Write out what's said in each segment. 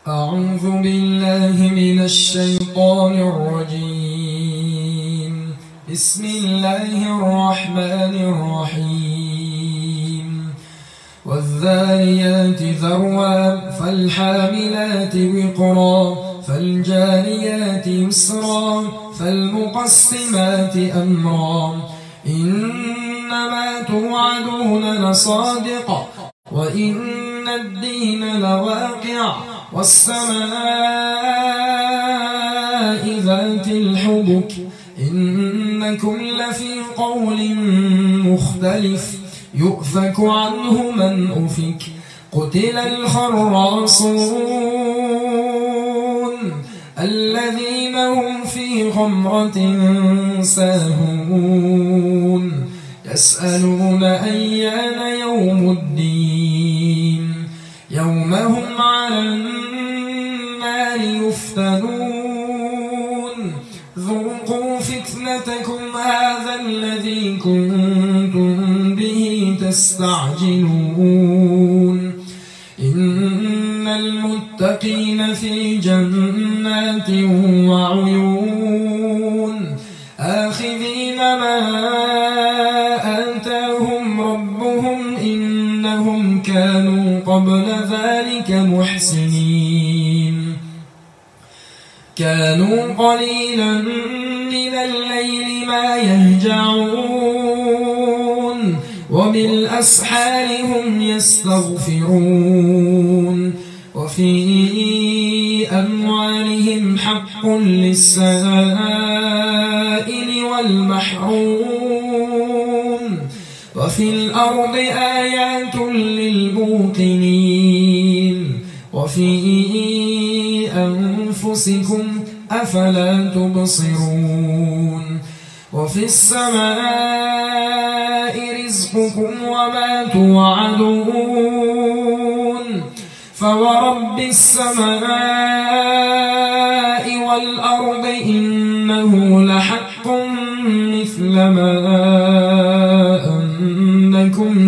أعوذ بالله من الشيطان الرجيم. بسم الله الرحمن الرحيم. والذاريات ذروا فالحاملات وقرا فالجاريات يسرا فالمقسمات أمرا إنما توعدون لصادق وإن الدين لواقع والسماء ذات الحبك إنكم لفي قول مختلف يؤفك عنه من أفك قتل الخراصون الذين هم في غمرة ساهون يسألون أيان يوم الدين يوم هم على النار يفتنون ذوقوا فتنتكم هذا الذي كنتم به تستعجلون إن المتقين في جنات وعيون آخذين ما آتاهم ربهم إنهم كانوا قبل ذلك محسنين كانوا قليلا من الليل ما يهجعون وبالأسحار هم يستغفرون وفي أموالهم حق للسائل والمحروم وفي الأرض آيات للموقنين وفي أنفسكم أفلا تبصرون وفي السماء رزقكم وما توعدون فورب السماء والأرض إنه لحق مثل ما أنكم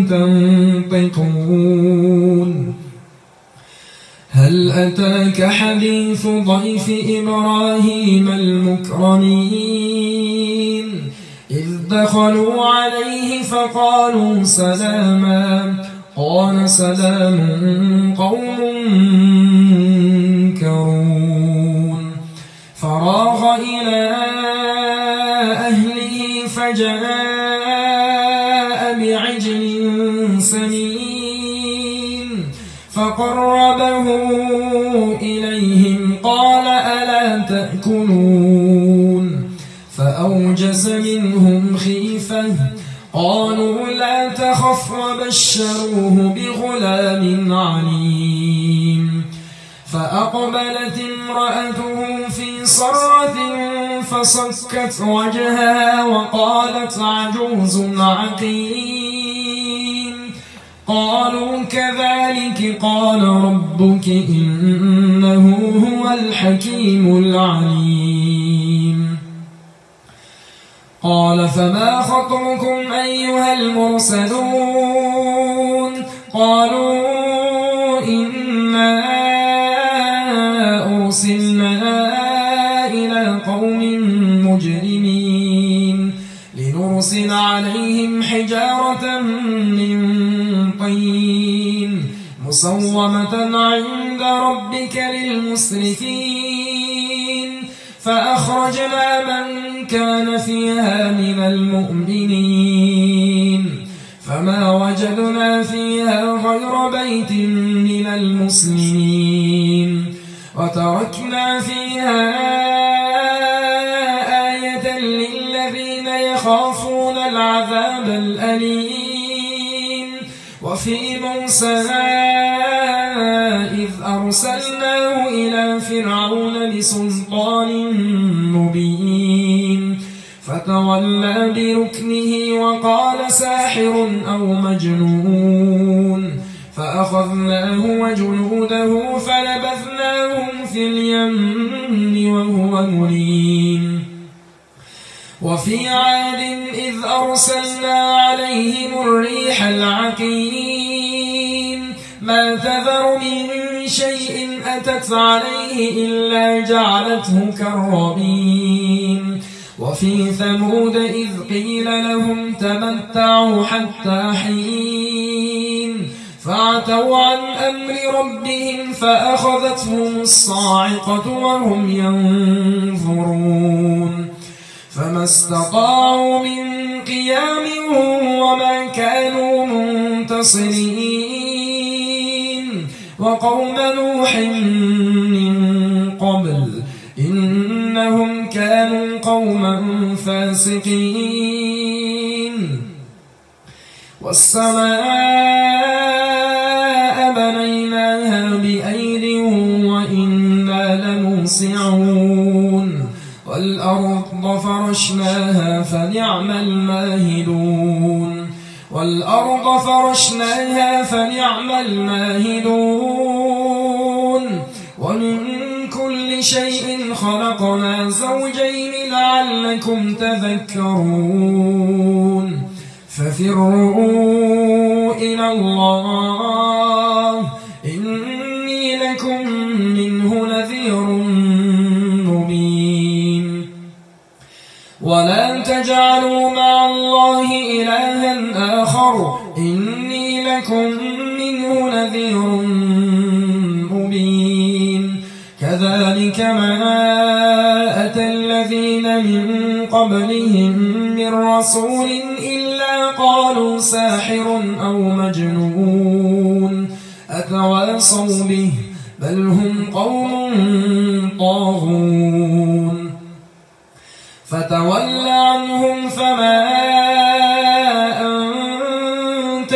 تنطقون هل أتاك حديث ضيف إبراهيم المكرمين إذ دخلوا عليه فقالوا سلاما قال سلام قوم منكرون فراغ إلى أهله فجاء بعجل سمين فقربه إليهم قال ألا تأكلون فأوجس منهم خيفة قالوا لا تخف وبشروه بغلام عليم فأقبلت امرأته في صرة فصكت وجهها وقالت عجوز عقيم قالوا كذلك قال ربك إنه هو الحكيم العليم قال فما خطبكم أيها المرسلون قالوا إنا أرسلنا إلى قوم مجرمين لنرسل عليهم حجارة من طين مسومة عند ربك للمسرفين فأخرجنا من كان فيها من المؤمنين فما وجدنا فيها غير بيت من المسلمين وتركنا فيها آية للذين يخافون العذاب الأليم وفي موسى إذ أرسلناه إلى فرعون بسلطان مبين فتولى بركنه وقال ساحر أو مجنون فأخذناه وجنوده فنبذناهم في اليم وهو مليم وفي عاد إذ أرسلنا عليهم الريح العقيم ما تذر من شيء أتت عليه إلا جعلته كالرميم وفي ثمود إذ قيل لهم تمتعوا حتى حين فعتوا عن أمر ربهم فأخذتهم الصاعقة وهم ينظرون فما استطاعوا من قيام وما كانوا منتصرين وقوم نوح من قبل إنهم كانوا قوما فاسقين والسماء بنيناها بأيد وإنا لموسعون والأرض فرشناها فنعم الماهدون ومن كل شيء خلقنا زوجين لعلكم تذكرون ففروا إلى الله إني لكم منه نذير مبين ولا تجعلوا مع الله إلها آخر إني لكم منه نذير مبين كذلك ما أتى الذين من قبلهم من رسول إلا قالوا ساحر أو مجنون أتواصوا به بل هم قوم طاغون فتول عنهم فما أنت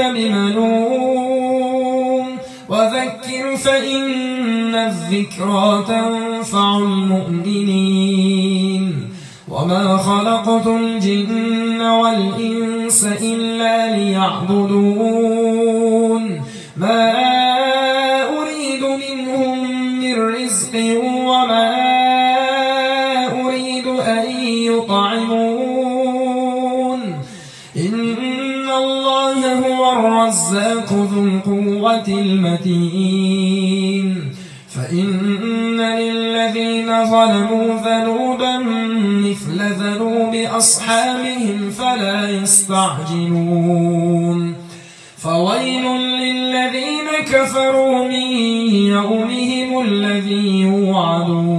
بملوم وذكر فإن الذكرى تنفع المؤمنين وما خلقت الجن والإنس إلا ليعبدون ما أريد منهم من رزق وما أريد أن يطعمون إن الله هو الرزاق ذو القوة المتين فإن للذين ظلموا ذنوبا مثل ذنوب أصحابهم فلا يستعجلون فويل للذين كفروا من يومهم الذي يوعدون